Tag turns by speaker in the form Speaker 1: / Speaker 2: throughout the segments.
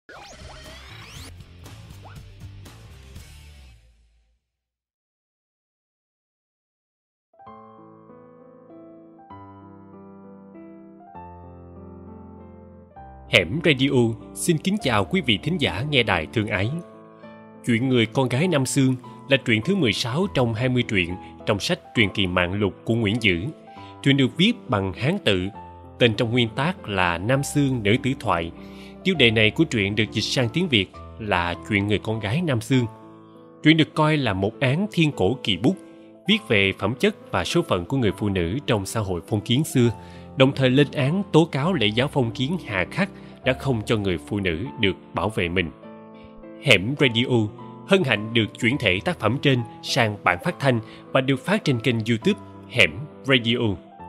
Speaker 1: Hẻm Radio xin kính chào quý vị thính giả nghe đài thương ái. Chuyện người con gái Nam Xương là truyện thứ 16 trong 20 truyện trong sách Truyền kỳ Mạng Lục của Nguyễn Dữ. Truyện được viết bằng Hán tự, tên trong nguyên tác là Nam Xương Nữ Tử Thoại. Tiêu đề này của truyện được dịch sang tiếng Việt là Chuyện người con gái Nam Xương. Truyện được coi là một án thiên cổ kỳ bút, viết về phẩm chất và số phận của người phụ nữ trong xã hội phong kiến xưa, đồng thời lên án tố cáo lễ giáo phong kiến hà khắc đã không cho người phụ nữ được bảo vệ mình. Hẻm Radio hân hạnh được chuyển thể tác phẩm trên sang bản phát thanh và được phát trên kênh YouTube Hẻm Radio.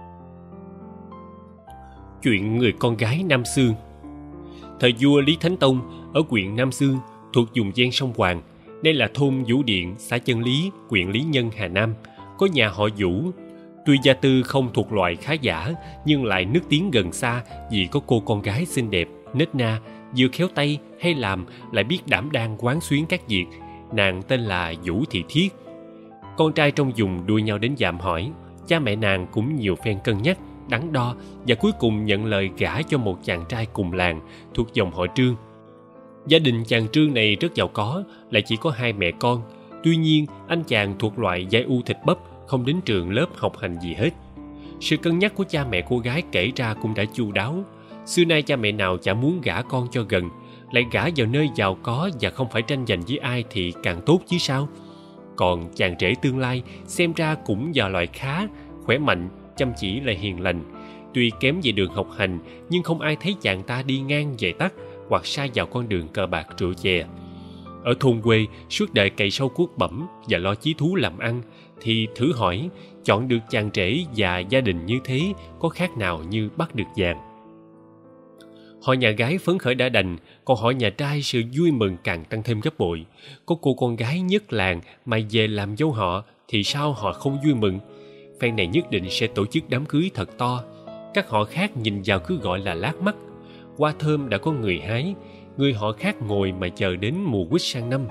Speaker 1: Chuyện người con gái Nam Xương. Thời vua Lý Thánh Tông ở huyện Nam Xương thuộc vùng ven sông Hoàng, đây là thôn Vũ Điện, xã Chân Lý, huyện Lý Nhân, Hà Nam, có nhà họ Vũ. Tuy gia tư không thuộc loại khá giả, nhưng lại nức tiếng gần xa vì có cô con gái xinh đẹp, nết na, vừa khéo tay hay làm lại biết đảm đang quán xuyến các việc. Nàng tên là Vũ Thị Thiết. Con trai trong vùng đua nhau đến dạm hỏi, cha mẹ nàng cũng nhiều phen cân nhắc, đắn đo và cuối cùng nhận lời gả cho một chàng trai cùng làng thuộc dòng họ Trương. Gia đình chàng Trương này rất giàu có, lại chỉ có 2 mẹ con. Tuy nhiên, anh chàng thuộc loại giai u thịt bắp, không đến trường lớp học hành gì hết. Sự cân nhắc của cha mẹ cô gái kể ra cũng đã chu đáo. Xưa nay cha mẹ nào chả muốn gả con cho gần, lại gả vào nơi giàu có và không phải tranh giành với ai thì càng tốt chứ sao. Còn chàng rể tương lai xem ra cũng vào loại khá, khỏe mạnh, chăm chỉ lại hiền lành. Tuy kém về đường học hành, nhưng không ai thấy chàng ta đi ngang về tắt hoặc sai vào con đường cờ bạc rượu chè. Ở thôn quê suốt đời cày sâu cuốc bẩm và lo chí thú làm ăn, thì thử hỏi chọn được chàng rể và gia đình như thế có khác nào như bắt được vàng. Họ nhà gái phấn khởi đã đành, còn họ nhà trai sự vui mừng càng tăng thêm gấp bội. Có cô con gái nhất làng mà về làm dâu họ thì sao họ không vui mừng. Phen này nhất định sẽ tổ chức đám cưới thật to. Các họ khác nhìn vào cứ gọi là lác mắt. Hoa thơm đã có người hái, người họ khác ngồi mà chờ đến mùa quýt sang năm.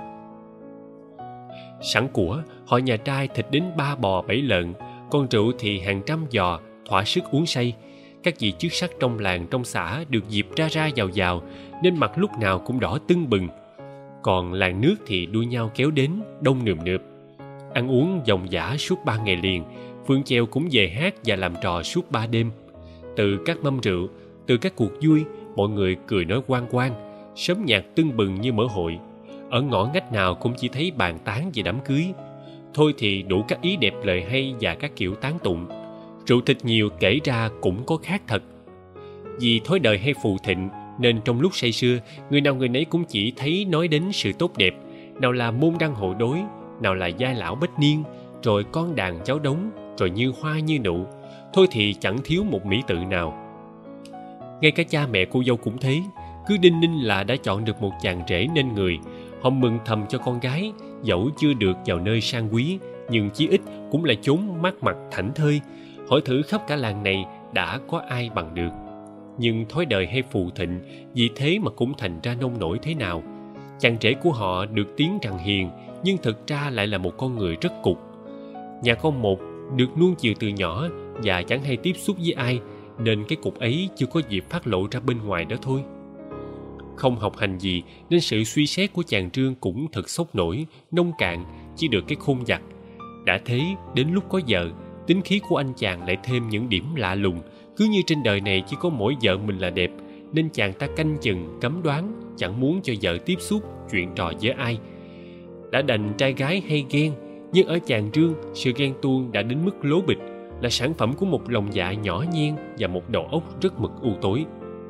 Speaker 1: Sẵn của, họ nhà trai thịt đến 3 bò 7 lợn, còn rượu thì hàng trăm giò, thỏa sức uống say. Các vị chức sắc trong làng trong xã được dịp ra ra vào nên mặt lúc nào cũng đỏ tưng bừng. Còn làng nước thì đua nhau kéo đến đông nườm nượp. Ăn uống dòng dã suốt 3 ngày liền, Phương Chèo cũng về hát và làm trò suốt 3 đêm. Từ các mâm rượu, từ các cuộc vui, mọi người cười nói oan oan, sớm nhạc tưng bừng như mở hội. Ở ngõ ngách nào cũng chỉ thấy bàn tán về đám cưới. Thôi thì đủ các ý đẹp lời hay và các kiểu tán tụng. Rượu thịt nhiều kể ra cũng có khác thật. Vì thói đời hay phù thịnh nên trong lúc say sưa, người nào người nấy cũng chỉ thấy nói đến sự tốt đẹp. Nào là môn đăng hộ đối, nào là giai lão bách niên, rồi con đàn cháu đống, rồi như hoa như nụ. Thôi thì chẳng thiếu một mỹ tự nào. Ngay cả cha mẹ cô dâu cũng thế, cứ đinh ninh là đã chọn được một chàng rể nên người. Họ mừng thầm cho con gái, dẫu chưa được vào nơi sang quý, nhưng chí ít cũng là chốn mát mặt thảnh thơi. Hỏi thử khắp cả làng này đã có ai bằng được. Nhưng thói đời hay phù thịnh, vì thế mà cũng thành ra nông nổi thế nào. Chàng rể của họ được tiếng rằng hiền, nhưng thực ra lại là một con người rất cục. Nhà con một được nuông chiều từ nhỏ và chẳng hay tiếp xúc với ai, nên cái cục ấy chưa có dịp phát lộ ra bên ngoài đó thôi. Không học hành gì nên sự suy xét của chàng Trương cũng thật sốc nổi, nông cạn, chỉ được cái khôn vặt. Đã thế, đến lúc có vợ, tính khí của anh chàng lại thêm những điểm lạ lùng. Cứ như trên đời này chỉ có mỗi vợ mình là đẹp, nên chàng ta canh chừng, cấm đoán, chẳng muốn cho vợ tiếp xúc, chuyện trò với ai. Đã đành trai gái hay ghen, nhưng ở chàng Trương, sự ghen tuông đã đến mức lố bịch, là sản phẩm của một lòng dạ nhỏ nhen và một đầu óc rất mực u tối.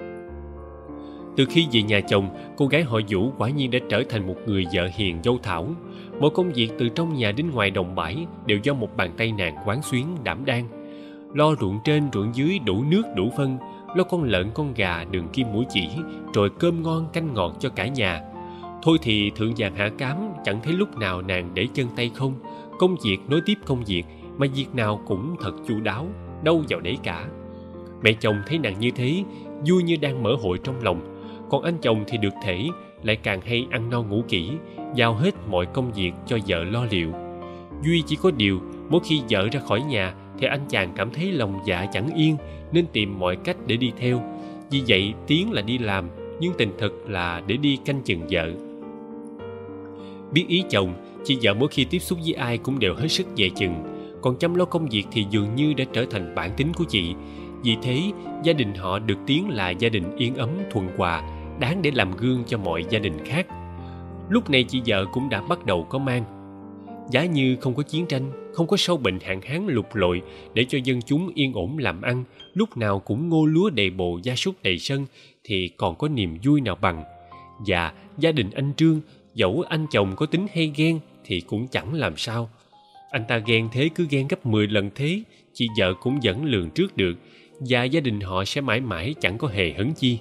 Speaker 1: Từ khi về nhà chồng, cô gái họ Vũ quả nhiên đã trở thành một người vợ hiền dâu thảo. Mọi công việc từ trong nhà đến ngoài đồng bãi đều do một bàn tay nàng quán xuyến đảm đang. Lo ruộng trên ruộng dưới đủ nước đủ phân, lo con lợn con gà đường kim mũi chỉ, rồi cơm ngon canh ngọt cho cả nhà. Thôi thì thượng vàng hạ cám, chẳng thấy lúc nào nàng để chân tay không. Công việc nối tiếp công việc, mà việc nào cũng thật chu đáo, đâu vào đấy cả. Mẹ chồng thấy nàng như thế, vui như đang mở hội trong lòng. Còn anh chồng thì được thể lại càng hay ăn no ngủ kỹ, giao hết mọi công việc cho vợ lo liệu. Duy chỉ có điều, mỗi khi vợ ra khỏi nhà thì anh chàng cảm thấy lòng dạ chẳng yên, nên tìm mọi cách để đi theo. Vì vậy tiếng là đi làm, nhưng tình thực là để đi canh chừng vợ. Biết ý chồng, chị vợ mỗi khi tiếp xúc với ai cũng đều hết sức dè chừng. Còn chăm lo công việc thì dường như đã trở thành bản tính của chị. Vì thế, gia đình họ được tiếng là gia đình yên ấm thuận hòa, đáng để làm gương cho mọi gia đình khác. Lúc này chị vợ cũng đã bắt đầu có mang. Giá như không có chiến tranh, không có sâu bệnh hạn hán lụt lội để cho dân chúng yên ổn làm ăn, lúc nào cũng ngô lúa đầy bồ, gia súc đầy sân, thì còn có niềm vui nào bằng. Và gia đình anh Trương, dẫu anh chồng có tính hay ghen thì cũng chẳng làm sao. Anh ta ghen thế cứ ghen gấp 10 lần thế, chị vợ cũng vẫn lường trước được, và gia đình họ sẽ mãi mãi chẳng có hề hấn chi.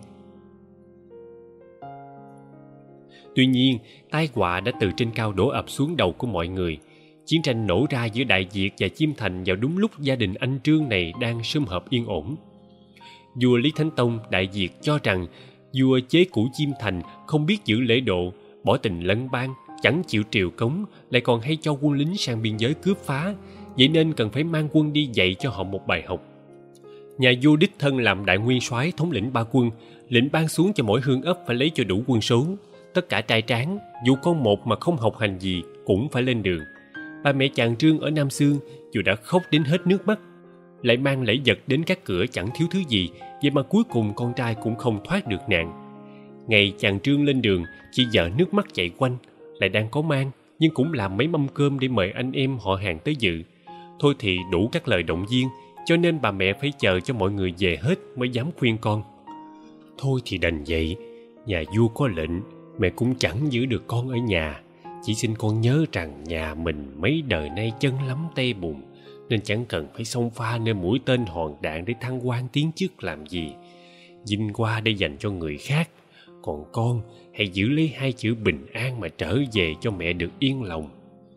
Speaker 1: Tuy nhiên, tai họa đã từ trên cao đổ ập xuống đầu của mọi người. Chiến tranh nổ ra giữa Đại Việt và Chiêm Thành vào đúng lúc gia đình anh Trương này đang sum họp yên ổn. Vua Lý Thánh Tông Đại Việt cho rằng vua chế cũ Chiêm Thành không biết giữ lễ độ, bỏ tình lấn bang, chẳng chịu triều cống, lại còn hay cho quân lính sang biên giới cướp phá, vậy nên cần phải mang quân đi dạy cho họ một bài học. Nhà vua đích thân làm đại nguyên soái thống lĩnh ba quân, lệnh ban xuống cho mỗi hương ấp phải lấy cho đủ quân số. Tất cả trai tráng, dù con một mà không học hành gì cũng phải lên đường. Bà mẹ chàng Trương ở Nam Xương dù đã khóc đến hết nước mắt, lại mang lễ vật đến các cửa chẳng thiếu thứ gì, vậy mà cuối cùng con trai cũng không thoát được nạn. Ngày chàng Trương lên đường, chị vợ nước mắt chạy quanh, lại đang có mang, nhưng cũng làm mấy mâm cơm để mời anh em họ hàng tới dự. Thôi thì đủ các lời động viên, cho nên bà mẹ phải chờ cho mọi người về hết mới dám khuyên con. Thôi thì đành vậy, nhà vua có lệnh, mẹ cũng chẳng giữ được con ở nhà. Chỉ xin con nhớ rằng nhà mình mấy đời nay chân lắm tay bùn, nên chẳng cần phải xông pha nơi mũi tên hòn đạn để thăng quan tiến chức làm gì. Vinh qua để dành cho người khác, còn con hãy giữ lấy hai chữ bình an mà trở về cho mẹ được yên lòng.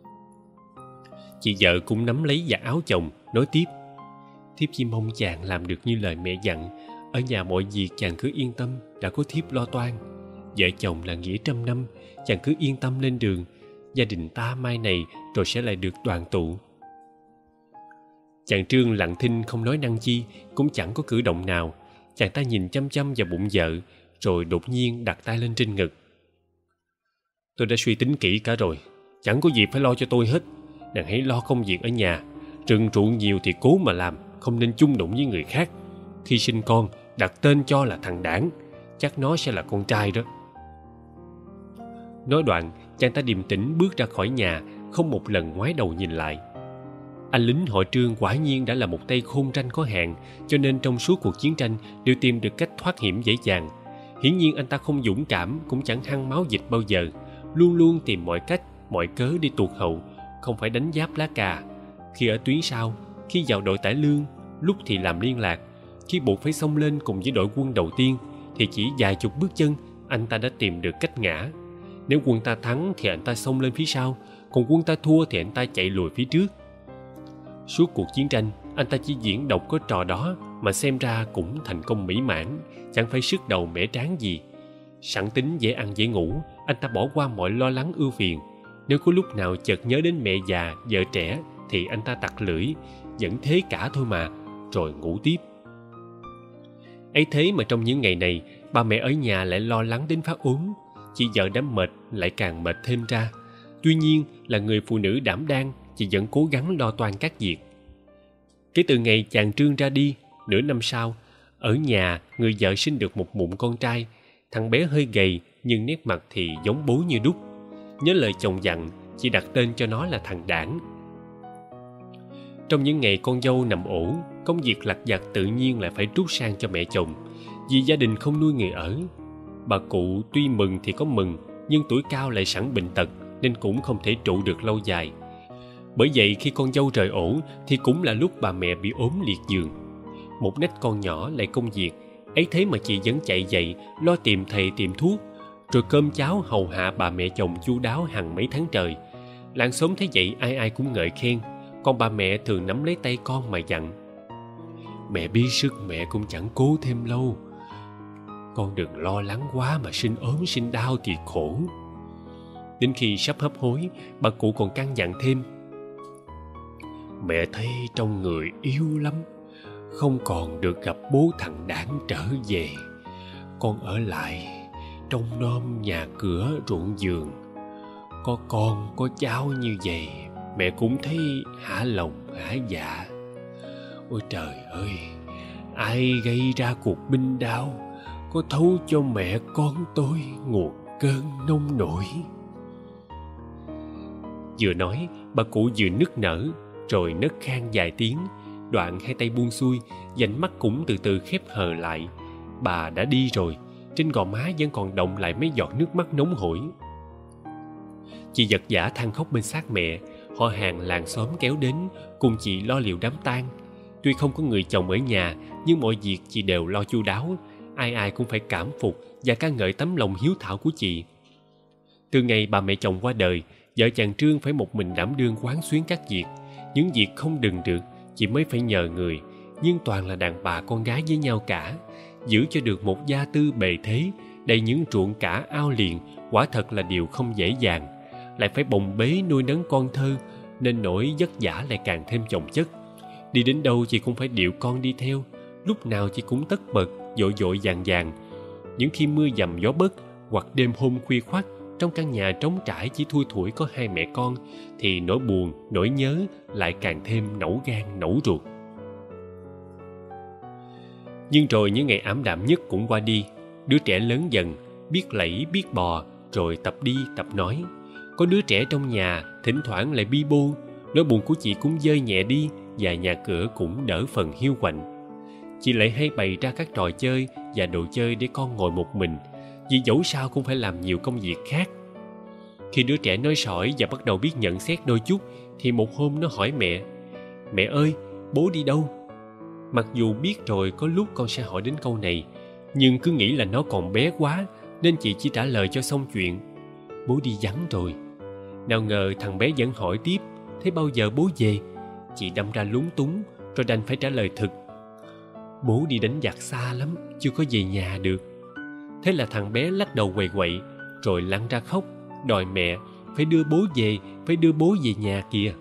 Speaker 1: Chị vợ cũng nắm lấy vạt áo chồng, nói tiếp: Thiếp chỉ mong chàng làm được như lời mẹ dặn. Ở nhà mọi việc chàng cứ yên tâm, đã có thiếp lo toan. Vợ chồng là nghĩa trăm năm, chàng cứ yên tâm lên đường. Gia đình ta mai này rồi sẽ lại được đoàn tụ. Chàng Trương lặng thinh không nói năng chi, cũng chẳng có cử động nào. Chàng ta nhìn chăm chăm vào bụng vợ, rồi đột nhiên đặt tay lên trên ngực. Tôi đã suy tính kỹ cả rồi, chẳng có gì phải lo cho tôi hết. Nàng hãy lo công việc ở nhà, rừng ruộng nhiều thì cố mà làm, không nên chung đụng với người khác. Khi sinh con, đặt tên cho là thằng Đảng, chắc nó sẽ là con trai đó. Nói đoạn, chàng ta điềm tĩnh bước ra khỏi nhà, không một lần ngoái đầu nhìn lại. Anh lính họ Trương quả nhiên đã là một tay khôn tranh có hạn, cho nên trong suốt cuộc chiến tranh đều tìm được cách thoát hiểm dễ dàng. Hiển nhiên anh ta không dũng cảm, cũng chẳng hăng máu dịch bao giờ, luôn luôn tìm mọi cách, mọi cớ đi tuột hậu, không phải đánh giáp lá cà. Khi ở tuyến sau, khi vào đội tải lương, lúc thì làm liên lạc, khi buộc phải xông lên cùng với đội quân đầu tiên, thì chỉ vài chục bước chân anh ta đã tìm được cách ngã. Nếu quân ta thắng thì anh ta xông lên phía sau, còn quân ta thua thì anh ta chạy lùi phía trước. Suốt cuộc chiến tranh, anh ta chỉ diễn độc có trò đó mà xem ra cũng thành công mỹ mãn, chẳng phải sức đầu mẻ trán gì. Sẵn tính dễ ăn dễ ngủ, anh ta bỏ qua mọi lo lắng ưu phiền. Nếu có lúc nào chợt nhớ đến mẹ già, vợ trẻ thì anh ta tặc lưỡi, vẫn thế cả thôi mà, rồi ngủ tiếp. Ấy thế mà trong những ngày này, bà mẹ ở nhà lại lo lắng đến phát ốm. Chị vợ đã mệt lại càng mệt thêm ra. Tuy nhiên là người phụ nữ đảm đang, chị vẫn cố gắng lo toan các việc. Kể từ ngày chàng Trương ra đi, nửa năm sau, ở nhà người vợ sinh được một mụn con trai. Thằng bé hơi gầy nhưng nét mặt thì giống bố như đúc. Nhớ lời chồng dặn, chị đặt tên cho nó là thằng Đảng. Trong những ngày con dâu nằm ổ, công việc lặt vặt tự nhiên lại phải trút sang cho mẹ chồng, vì gia đình không nuôi người ở. Bà cụ tuy mừng thì có mừng, nhưng tuổi cao lại sẵn bệnh tật nên cũng không thể trụ được lâu dài. Bởi vậy khi con dâu rời ổ thì cũng là lúc bà mẹ bị ốm liệt giường. Một nách con nhỏ lại công việc, ấy thế mà chị vẫn chạy dậy lo tìm thầy tìm thuốc, rồi cơm cháo hầu hạ bà mẹ chồng chu đáo hàng mấy tháng trời. Làng xóm thấy vậy ai ai cũng ngợi khen, còn bà mẹ thường nắm lấy tay con mà dặn: Mẹ biết sức mẹ cũng chẳng cố thêm lâu. Con đừng lo lắng quá mà sinh ốm sinh đau thì khổ. Đến khi sắp hấp hối, bà cụ còn căn dặn thêm: Mẹ thấy trong người yếu lắm, không còn được gặp bố thằng Đảng trở về. Con ở lại trông nom nhà cửa ruộng vườn. Có con có cháu như vậy, mẹ cũng thấy hả lòng hả dạ. Ôi trời ơi, ai gây ra cuộc binh đao, có thấu cho mẹ con tôi nguồn cơn nông nổi. Vừa nói, bà cụ vừa nức nở, rồi nấc khan vài tiếng, đoạn hai tay buông xuôi, vành mắt cũng từ từ khép hờ lại. Bà đã đi rồi, trên gò má vẫn còn đọng lại mấy giọt nước mắt nóng hổi. Chị vật vã than khóc bên xác mẹ. Họ hàng làng xóm kéo đến cùng chị lo liệu đám tang. Tuy không có người chồng ở nhà, nhưng mọi việc chị đều lo chu đáo. Ai ai cũng phải cảm phục và ca ngợi tấm lòng hiếu thảo của chị. Từ ngày bà mẹ chồng qua đời, vợ chàng Trương phải một mình đảm đương quán xuyến các việc. Những việc không đừng được, chị mới phải nhờ người, nhưng toàn là đàn bà con gái với nhau cả. Giữ cho được một gia tư bề thế, đầy những ruộng cả ao liền, quả thật là điều không dễ dàng. Lại phải bồng bế nuôi nấng con thơ, nên nỗi vất vả lại càng thêm chồng chất. Đi đến đâu chị cũng phải điệu con đi theo, lúc nào chị cũng tất bật, vội vội vàng vàng. Những khi mưa dầm gió bấc, hoặc đêm hôm khuya khoắt, trong căn nhà trống trải chỉ thui thủi có hai mẹ con, thì nỗi buồn, nỗi nhớ lại càng thêm nẩu gan nẩu ruột. Nhưng rồi những ngày ảm đạm nhất cũng qua đi. Đứa trẻ lớn dần, biết lẫy biết bò, rồi tập đi tập nói. Có đứa trẻ trong nhà thỉnh thoảng lại bi bô. Nỗi buồn của chị cũng dơi nhẹ đi, và nhà cửa cũng đỡ phần hiu quạnh. Chị lại hay bày ra các trò chơi và đồ chơi để con ngồi một mình, vì dẫu sao cũng phải làm nhiều công việc khác. Khi đứa trẻ nói sỏi và bắt đầu biết nhận xét đôi chút, thì một hôm nó hỏi mẹ: Mẹ ơi, bố đi đâu? Mặc dù biết rồi có lúc con sẽ hỏi đến câu này, nhưng cứ nghĩ là nó còn bé quá, nên chị chỉ trả lời cho xong chuyện: Bố đi vắng rồi. Nào ngờ thằng bé vẫn hỏi tiếp: Thế bao giờ bố về? Chị đâm ra lúng túng, rồi đành phải trả lời thực: Bố đi đánh giặc xa lắm, chưa có về nhà được. Thế là thằng bé lắc đầu quậy quậy, rồi lăn ra khóc, đòi mẹ phải đưa bố về, phải đưa bố về nhà kìa.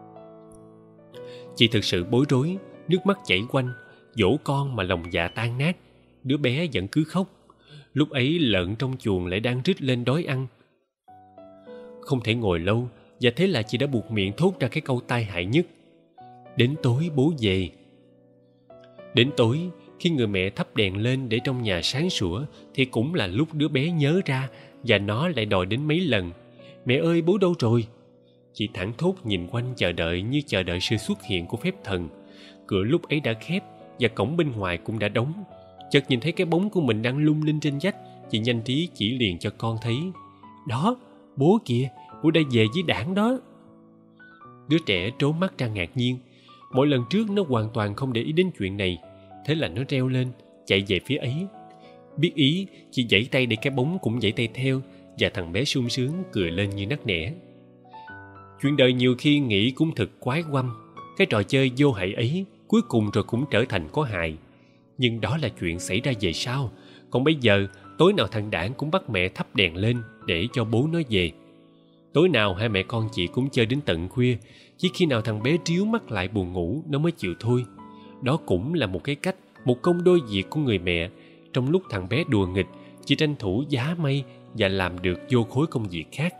Speaker 1: Chị thực sự bối rối, nước mắt chảy quanh, dỗ con mà lòng dạ tan nát. Đứa bé vẫn cứ khóc. Lúc ấy lợn trong chuồng lại đang rít lên đói ăn. Không thể ngồi lâu, và thế là chị đã buộc miệng thốt ra cái câu tai hại nhất: Đến tối bố về. Đến tối, khi người mẹ thắp đèn lên để trong nhà sáng sủa, thì cũng là lúc đứa bé nhớ ra, và nó lại đòi đến mấy lần: Mẹ ơi, bố đâu rồi? Chị thảng thốt nhìn quanh chờ đợi như chờ đợi sự xuất hiện của phép thần. Cửa lúc ấy đã khép, và cổng bên ngoài cũng đã đóng. Chợt nhìn thấy cái bóng của mình đang lung linh trên vách, chị nhanh trí chỉ liền cho con thấy: Đó, bố kìa, bố đã về với Đảng đó. Đứa trẻ trố mắt ra ngạc nhiên. Mỗi lần trước nó hoàn toàn không để ý đến chuyện này. Thế là nó reo lên, chạy về phía ấy. Biết ý, chị giãy tay để cái bóng cũng giãy tay theo, và thằng bé sung sướng cười lên như nắc nẻ. Chuyện đời nhiều khi nghĩ cũng thực quái quăm. Cái trò chơi vô hại ấy cuối cùng rồi cũng trở thành có hại. Nhưng đó là chuyện xảy ra về sau. Còn bây giờ, tối nào thằng Đảng cũng bắt mẹ thắp đèn lên để cho bố nó về. Tối nào hai mẹ con chị cũng chơi đến tận khuya. Chỉ khi nào thằng bé tríu mắt lại buồn ngủ, nó mới chịu thôi. Đó cũng là một cái cách, một công đôi việc của người mẹ. Trong lúc thằng bé đùa nghịch, chị tranh thủ giá may và làm được vô khối công việc khác.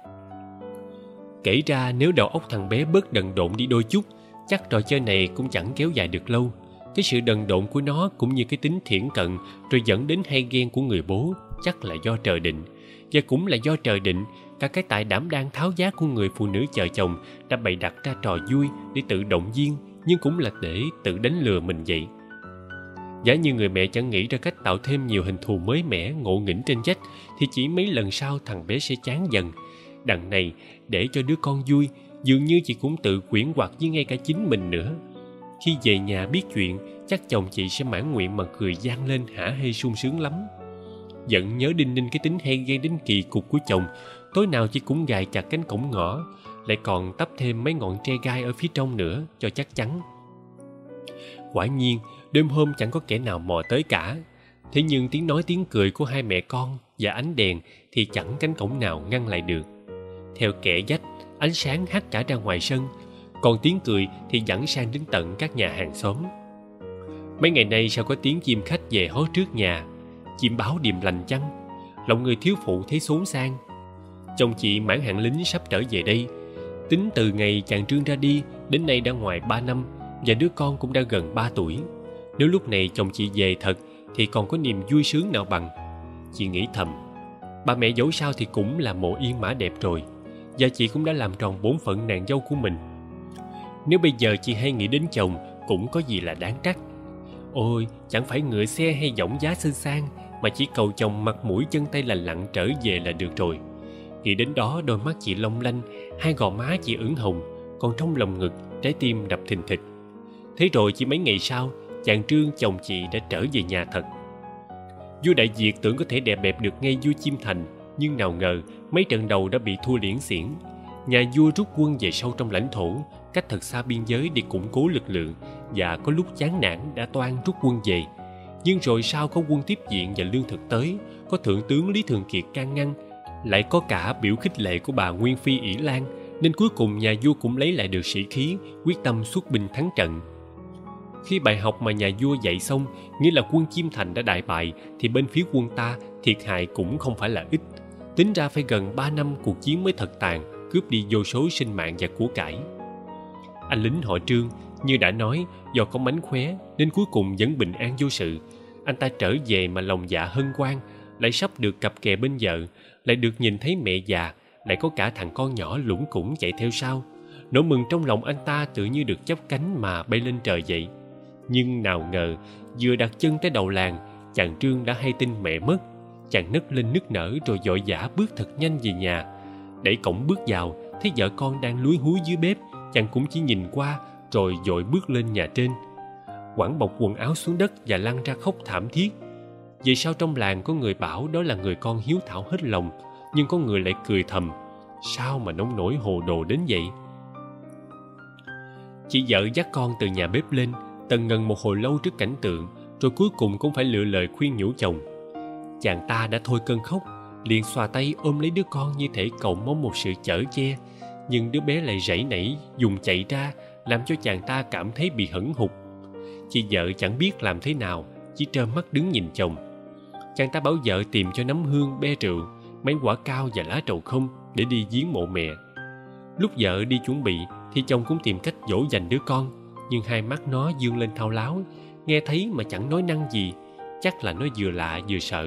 Speaker 1: Kể ra nếu đầu óc thằng bé bớt đần độn đi đôi chút, chắc trò chơi này cũng chẳng kéo dài được lâu. Cái sự đần độn của nó cũng như cái tính thiển cận rồi dẫn đến hay ghen của người bố chắc là do trời định. Và cũng là do trời định, cả cái tài đảm đang tháo vát của người phụ nữ chờ chồng đã bày đặt ra trò vui để tự động viên, nhưng cũng là để tự đánh lừa mình vậy. Giả như người mẹ chẳng nghĩ ra cách tạo thêm nhiều hình thù mới mẻ ngộ nghĩnh trên vách, thì chỉ mấy lần sau thằng bé sẽ chán dần. Đằng này, để cho đứa con vui, dường như chị cũng tự quyển hoặc với ngay cả chính mình nữa. Khi về nhà biết chuyện, chắc chồng chị sẽ mãn nguyện mà cười vang lên hả hê sung sướng lắm. Giận nhớ đinh ninh cái tính hay gây đến kỳ cục của chồng, tối nào chị cũng gài chặt cánh cổng ngõ, lại còn tắp thêm mấy ngọn tre gai ở phía trong nữa cho chắc chắn. Quả nhiên, đêm hôm chẳng có kẻ nào mò tới cả. Thế nhưng tiếng nói tiếng cười của hai mẹ con và ánh đèn thì chẳng cánh cổng nào ngăn lại được. Theo kẻ dách, ánh sáng hắt cả ra ngoài sân, còn tiếng cười thì dẫn sang đến tận các nhà hàng xóm. Mấy ngày nay sao có tiếng chim khách về hót trước nhà, chim báo điềm lành chăng? Lòng người thiếu phụ thấy xốn sang. Chồng chị mãn hạn lính sắp trở về đây. Tính từ ngày chàng Trương ra đi đến nay đã ngoài 3 năm, và đứa con cũng đã gần 3 tuổi. Nếu lúc này chồng chị về thật thì còn có niềm vui sướng nào bằng. Chị nghĩ thầm, bà mẹ dẫu sao thì cũng là mộ yên mã đẹp rồi, và chị cũng đã làm tròn bổn phận nàng dâu của mình. Nếu bây giờ chị hay nghĩ đến chồng cũng có gì là đáng trách. Ôi, chẳng phải ngựa xe hay giọng giá xinh sang, mà chỉ cầu chồng mặt mũi chân tay lành lặn trở về là được rồi. Nghĩ đến đó đôi mắt chị long lanh, hai gò má chị ửng hồng, còn trong lòng ngực trái tim đập thình thịch. Thế rồi chỉ mấy ngày sau, chàng Trương chồng chị đã trở về nhà thật. Vua Đại Việt tưởng có thể đè bẹp được ngay vua Chiêm Thành, nhưng nào ngờ mấy trận đầu đã bị thua liễn xiển. Nhà vua rút quân về sâu trong lãnh thổ, cách thật xa biên giới để củng cố lực lượng, và có lúc chán nản đã toan rút quân về. Nhưng rồi sau có quân tiếp viện và lương thực tới, có thượng tướng Lý Thường Kiệt can ngăn, lại có cả biểu khích lệ của bà Nguyên Phi ỷ Lan, nên cuối cùng nhà vua cũng lấy lại được sĩ khí, quyết tâm xuất binh thắng trận. Khi bài học mà nhà vua dạy xong, nghĩa là quân Chiêm Thành đã đại bại, thì bên phía quân ta thiệt hại cũng không phải là ít. Tính ra phải gần 3 năm cuộc chiến mới thật tàn, cướp đi vô số sinh mạng và của cải. Anh lính họ Trương, như đã nói, do có mánh khóe nên cuối cùng vẫn bình an vô sự. Anh ta trở về mà lòng dạ hân hoan, lại sắp được cặp kè bên vợ, lại được nhìn thấy mẹ già, lại có cả thằng con nhỏ lủng củng chạy theo sau. Nỗi mừng trong lòng anh ta tự như được chắp cánh mà bay lên trời vậy. Nhưng nào ngờ, vừa đặt chân tới đầu làng, chàng Trương đã hay tin mẹ mất. Chàng nấc lên nức nở rồi vội vã bước thật nhanh về nhà. Đẩy cổng bước vào, thấy vợ con đang lúi húi dưới bếp, chàng cũng chỉ nhìn qua rồi vội bước lên nhà trên. Quẳng bọc quần áo xuống đất và lăn ra khóc thảm thiết. Vậy sao trong làng có người bảo đó là người con hiếu thảo hết lòng, nhưng có người lại cười thầm, sao mà nông nổi hồ đồ đến vậy? Chị vợ dắt con từ nhà bếp lên, tần ngần một hồi lâu trước cảnh tượng, rồi cuối cùng cũng phải lựa lời khuyên nhủ chồng. Chàng ta đã thôi cơn khóc, liền xòa tay ôm lấy đứa con như thể cầu mong một sự chở che, nhưng đứa bé lại rảy nảy dùng chạy ra, làm cho chàng ta cảm thấy bị hẫng hụt. Chị vợ chẳng biết làm thế nào, chỉ trơ mắt đứng nhìn chồng. Chàng ta bảo vợ tìm cho nấm hương, be rượu, mấy quả cao và lá trầu không để đi viếng mộ mẹ. Lúc vợ đi chuẩn bị thì chồng cũng tìm cách dỗ dành đứa con, nhưng hai mắt nó dương lên thao láo, nghe thấy mà chẳng nói năng gì, chắc là nó vừa lạ vừa sợ.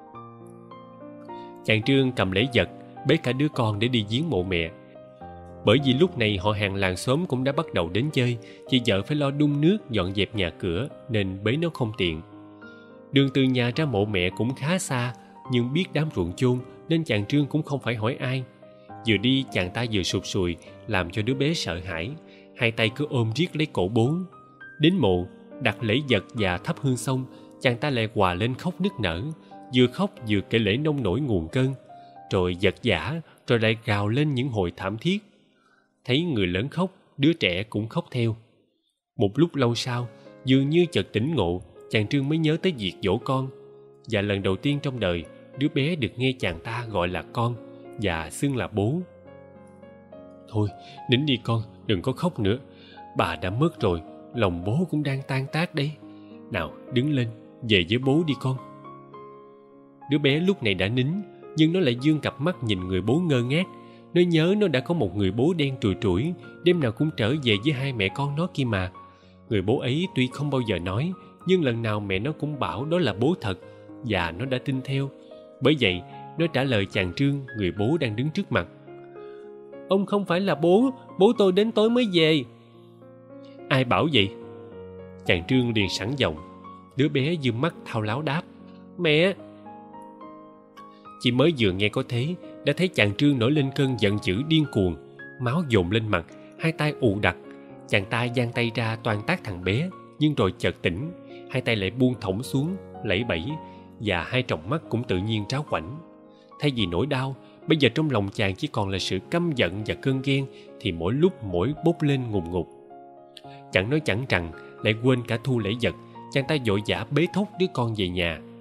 Speaker 1: Chàng Trương cầm lễ vật, bế cả đứa con để đi viếng mộ mẹ. Bởi vì lúc này họ hàng làng xóm cũng đã bắt đầu đến chơi, chị vợ phải lo đun nước, dọn dẹp nhà cửa nên bế nó không tiện. Đường từ nhà ra mộ mẹ cũng khá xa, nhưng biết đám ruộng chôn nên chàng Trương cũng không phải hỏi ai. Vừa đi chàng ta vừa sụt sùi, làm cho đứa bé sợ hãi, hai tay cứ ôm riết lấy cổ bố. Đến mộ, đặt lễ vật và thắp hương xong, chàng ta lại òa lên khóc nức nở, vừa khóc vừa kể lể nông nổi nguồn cơn, rồi giật giã, rồi lại gào lên những hồi thảm thiết. Thấy người lớn khóc, đứa trẻ cũng khóc theo. Một lúc lâu sau, dường như chợt tỉnh ngộ, chàng Trương mới nhớ tới việc dỗ con. Và lần đầu tiên trong đời, đứa bé được nghe chàng ta gọi là con và xưng là bố. Thôi, nín đi con, đừng có khóc nữa. Bà đã mất rồi, lòng bố cũng đang tan tác đấy. Nào, đứng lên, về với bố đi con. Đứa bé lúc này đã nín, nhưng nó lại dương cặp mắt nhìn người bố ngơ ngác. Nó nhớ nó đã có một người bố đen trùi trũi, đêm nào cũng trở về với hai mẹ con nó kia mà. Người bố ấy tuy không bao giờ nói, nhưng lần nào mẹ nó cũng bảo đó là bố thật, và nó đã tin theo. Bởi vậy, nó trả lời chàng Trương, người bố đang đứng trước mặt. Ông không phải là bố, bố tôi đến tối mới về. Ai bảo vậy? Chàng Trương liền sẵn giọng. Đứa bé dương mắt thao láo đáp. Mẹ! Chỉ mới vừa nghe có thế, đã thấy chàng Trương nổi lên cơn giận dữ điên cuồng, máu dồn lên mặt, hai tay ù đặc. Chàng ta giang tay ra toan tát thằng bé, nhưng rồi chợt tỉnh, hai tay lại buông thõng xuống, lẫy bẫy, và hai tròng mắt cũng tự nhiên tráo quảnh. Thay vì nỗi đau, bây giờ trong lòng chàng chỉ còn là sự căm giận và cơn ghen, thì mỗi lúc mỗi bốc lên ngùn ngụt. Chẳng nói chẳng rằng, lại quên cả thu lễ vật, chàng ta vội vã bế thốc đứa con về nhà.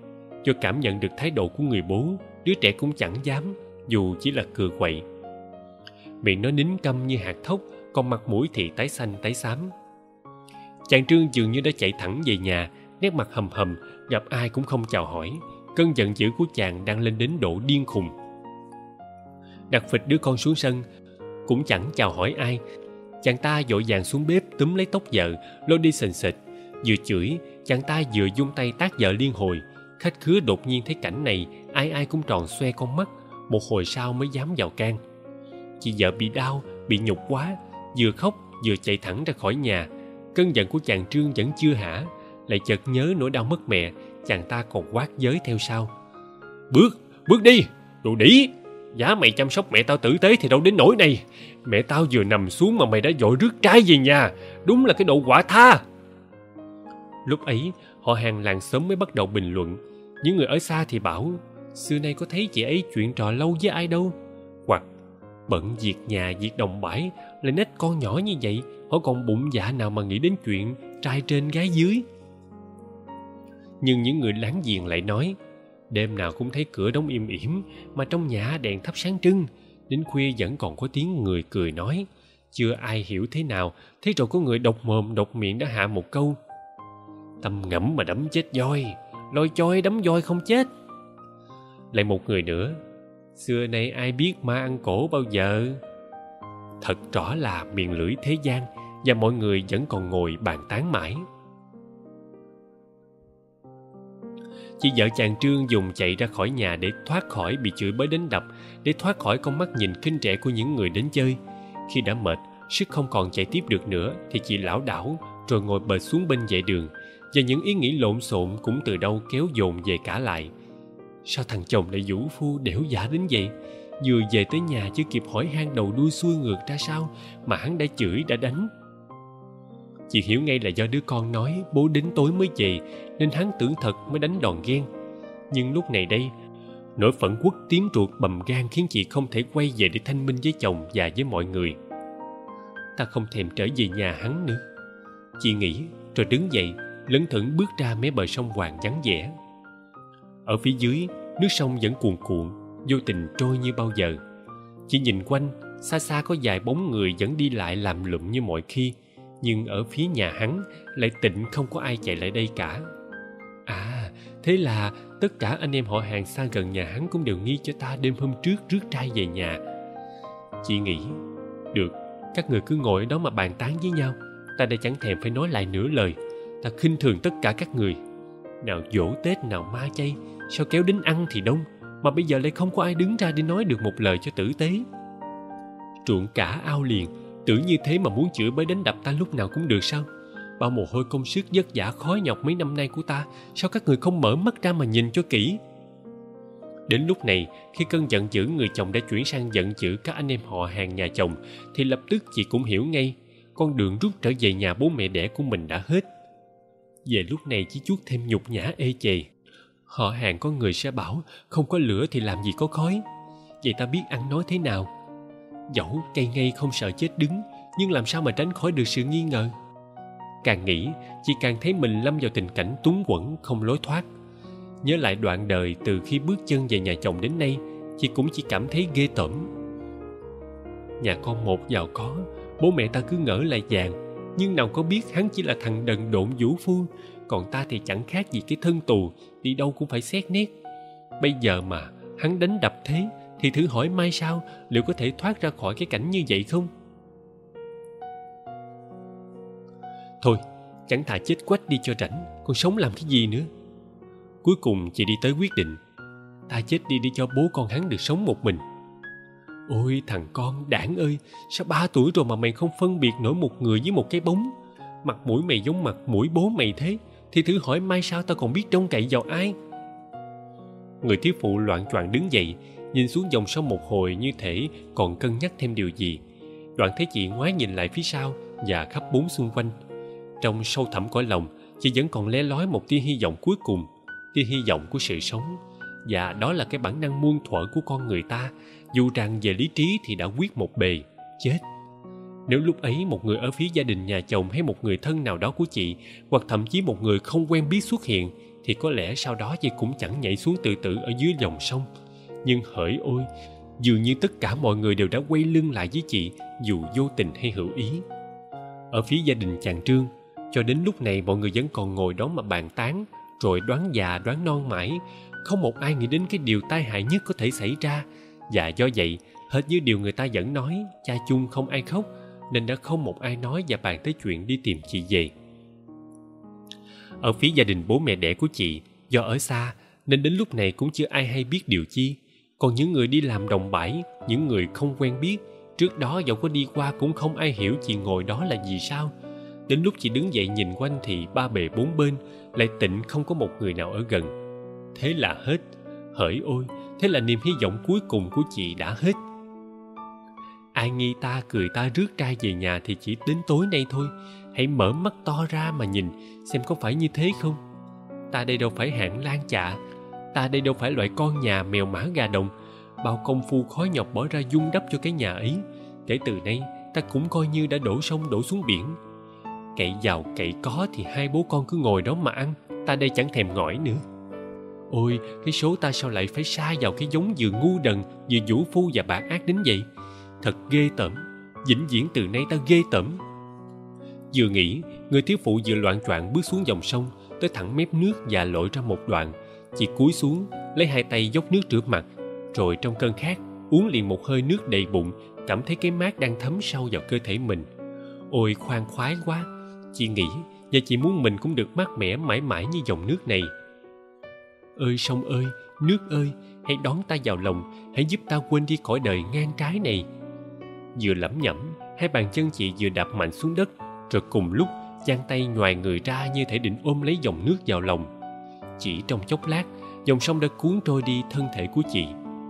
Speaker 1: Do cảm nhận được thái độ của người bố, đứa trẻ cũng chẳng dám, dù chỉ là cựa quậy. Miệng nó nín câm như hạt thóc, còn mặt mũi thì tái xanh tái xám. Chàng Trương dường như đã chạy thẳng về nhà, nét mặt hầm hầm, gặp ai cũng không chào hỏi. Cơn giận dữ của chàng đang lên đến độ điên khùng. Đặt phịch đứa con xuống sân, cũng chẳng chào hỏi ai. Chàng ta vội vàng xuống bếp túm lấy tóc vợ, lôi đi sình sịch. Vừa chửi, chàng ta vừa vung tay tát vợ liên hồi. Khách khứa đột nhiên thấy cảnh này, ai ai cũng tròn xoe con mắt. Một hồi sau mới dám vào can. Chị vợ bị đau, bị nhục quá, vừa khóc vừa chạy thẳng ra khỏi nhà. Cơn giận của chàng Trương vẫn chưa hả, lại chợt nhớ nỗi đau mất mẹ, chàng ta còn quát giới theo sau: Bước đi, đồ đĩ! Giá mày chăm sóc mẹ tao tử tế thì đâu đến nỗi này. Mẹ tao vừa nằm xuống mà mày đã vội rước trai về nhà, đúng là cái độ quả tha. Lúc ấy, họ hàng làng xóm mới bắt đầu bình luận. Những người ở xa thì bảo: xưa nay có thấy chị ấy chuyện trò lâu với ai đâu. Hoặc: bận việc nhà việc đồng bãi, lại nết con nhỏ như vậy, họ còn bụng dạ nào mà nghĩ đến chuyện trai trên gái dưới. Nhưng những người láng giềng lại nói: đêm nào cũng thấy cửa đóng im ỉm, mà trong nhà đèn thắp sáng trưng, đến khuya vẫn còn có tiếng người cười nói. Chưa ai hiểu thế nào, thế rồi có người độc mồm độc miệng đã hạ một câu: tâm ngẫm mà đấm chết voi, lôi choi đấm voi không chết. Lại một người nữa: xưa nay ai biết ma ăn cổ bao giờ. Thật rõ là miệng lưỡi thế gian, và mọi người vẫn còn ngồi bàn tán mãi. Chị vợ chàng Trương dùng chạy ra khỏi nhà để thoát khỏi bị chửi bới đánh đập, để thoát khỏi con mắt nhìn khinh rẻ của những người đến chơi. Khi đã mệt, sức không còn chạy tiếp được nữa, thì chị lảo đảo rồi ngồi bệt xuống bên vệ đường, và những ý nghĩ lộn xộn cũng từ đâu kéo dồn về cả lại. Sao thằng chồng lại vũ phu đểu giả đến vậy? Vừa về tới nhà chưa kịp hỏi han đầu đuôi xuôi ngược ra sao mà hắn đã chửi đã đánh. Chị hiểu ngay là do đứa con nói bố đến tối mới về, nên hắn tưởng thật mới đánh đòn ghen. Nhưng lúc này đây, nỗi phẫn uất tím ruột bầm gan khiến chị không thể quay về để thanh minh với chồng và với mọi người. Ta không thèm trở về nhà hắn nữa, chị nghĩ, rồi đứng dậy lững thững bước ra mé bờ sông Hoàng vắng vẻ. Ở phía dưới, nước sông vẫn cuồn cuộn, vô tình trôi như bao giờ. Chị nhìn quanh, xa xa có vài bóng người vẫn đi lại làm lụm như mọi khi, nhưng ở phía nhà hắn lại tịnh không có ai chạy lại đây cả. À, thế là tất cả anh em họ hàng xa gần nhà hắn cũng đều nghi cho ta đêm hôm trước rước trai về nhà. Chị nghĩ, được, các người cứ ngồi ở đó mà bàn tán với nhau, ta đã chẳng thèm phải nói lại nửa lời. Ta khinh thường tất cả các người. Nào giỗ Tết nào ma chay, sao kéo đến ăn thì đông, mà bây giờ lại không có ai đứng ra để nói được một lời cho tử tế. Truộn cả ao liền, tưởng như thế mà muốn chửi bới đánh đập ta lúc nào cũng được sao? Bao mồ hôi công sức vất vả khó nhọc mấy năm nay của ta, sao các người không mở mắt ra mà nhìn cho kỹ? Đến lúc này, khi cơn giận dữ người chồng đã chuyển sang giận dữ các anh em họ hàng nhà chồng, thì lập tức chị cũng hiểu ngay, con đường rút trở về nhà bố mẹ đẻ của mình đã hết. Về lúc này chỉ chuốc thêm nhục nhã ê chề. Họ hàng có người sẽ bảo không có lửa thì làm gì có khói. Vậy ta biết ăn nói thế nào? Dẫu cây ngay không sợ chết đứng, nhưng làm sao mà tránh khỏi được sự nghi ngờ? Càng nghĩ, chị càng thấy mình lâm vào tình cảnh túng quẫn không lối thoát. Nhớ lại đoạn đời từ khi bước chân về nhà chồng đến nay, chị cũng chỉ cảm thấy ghê tởm. Nhà con một giàu có, bố mẹ ta cứ ngỡ là vàng, nhưng nào có biết hắn chỉ là thằng đần độn vũ phu, còn ta thì chẳng khác gì cái thân tù, đi đâu cũng phải xét nét. Bây giờ mà hắn đánh đập thế, thì thử hỏi mai sau liệu có thể thoát ra khỏi cái cảnh như vậy không? Thôi, chẳng thà chết quách đi cho rảnh, còn sống làm cái gì nữa? Cuối cùng chị đi tới quyết định, ta chết đi để cho bố con hắn được sống một mình. Ôi thằng con đản ơi, sao 3 tuổi rồi mà mày không phân biệt nổi một người với một cái bóng? Mặt mũi mày giống mặt mũi bố mày thế, thì thử hỏi mai sau tao còn biết trông cậy vào ai? Người thiếu phụ loạng choạng đứng dậy, nhìn xuống dòng sông một hồi như thể còn cân nhắc thêm điều gì. Đoạn thấy chị ngoái nhìn lại phía sau và khắp bốn xung quanh. Trong sâu thẳm cõi lòng, chị vẫn còn le lói một tia hy vọng cuối cùng, tia hy vọng của sự sống. Và đó là cái bản năng muôn thuở của con người ta, dù rằng về lý trí thì đã quyết một bề, chết. Nếu lúc ấy một người ở phía gia đình nhà chồng hay một người thân nào đó của chị, hoặc thậm chí một người không quen biết xuất hiện, thì có lẽ sau đó chị cũng chẳng nhảy xuống tự tử ở dưới dòng sông. Nhưng hỡi ôi, dường như tất cả mọi người đều đã quay lưng lại với chị, dù vô tình hay hữu ý. Ở phía gia đình chàng Trương, cho đến lúc này mọi người vẫn còn ngồi đó mà bàn tán, rồi đoán già đoán non mãi. Không một ai nghĩ đến cái điều tai hại nhất có thể xảy ra. Và do vậy, hệt như điều người ta vẫn nói, cha chung không ai khóc, nên đã không một ai nói và bàn tới chuyện đi tìm chị về. Ở phía gia đình bố mẹ đẻ của chị, do ở xa nên đến lúc này cũng chưa ai hay biết điều chi. Còn những người đi làm đồng bãi, những người không quen biết, trước đó dẫu có đi qua cũng không ai hiểu chị ngồi đó là vì sao. Đến lúc chị đứng dậy nhìn quanh thì ba bề bốn bên lại tịnh không có một người nào ở gần. Thế là hết. Hỡi ôi, thế là niềm hy vọng cuối cùng của chị đã hết. Ai nghi ta cười ta rước trai về nhà thì chỉ đến tối nay thôi. Hãy mở mắt to ra mà nhìn xem có phải như thế không. Ta đây đâu phải hạng lang chạ, ta đây đâu phải loại con nhà mèo mã gà đồng. Bao công phu khó nhọc bỏ ra vun đắp cho cái nhà ấy, kể từ nay ta cũng coi như đã đổ sông đổ xuống biển. Cậy giàu cậy có thì hai bố con cứ ngồi đó mà ăn, ta đây chẳng thèm ngỏi nữa. Ôi, cái số ta sao lại phải sa vào cái giống vừa ngu đần, vừa vũ phu và bạc ác đến vậy. Thật ghê tởm, vĩnh viễn từ nay ta ghê tởm. Vừa nghĩ, người thiếu phụ vừa loạng choạng bước xuống dòng sông, tới thẳng mép nước và lội ra một đoạn. Chị cúi xuống, lấy hai tay dốc nước rửa mặt, rồi trong cơn khát uống liền một hơi nước đầy bụng, cảm thấy cái mát đang thấm sâu vào cơ thể mình. Ôi khoan khoái quá, chị nghĩ, và chị muốn mình cũng được mát mẻ mãi mãi như dòng nước này. Ơi sông ơi, nước ơi, hãy đón ta vào lòng, hãy giúp ta quên đi cõi đời ngang trái này. Vừa lẩm nhẩm, hai bàn chân chị vừa đạp mạnh xuống đất, rồi cùng lúc giang tay nhoài người ra như thể định ôm lấy dòng nước vào lòng. Chỉ trong chốc lát, dòng sông đã cuốn trôi đi thân thể của chị.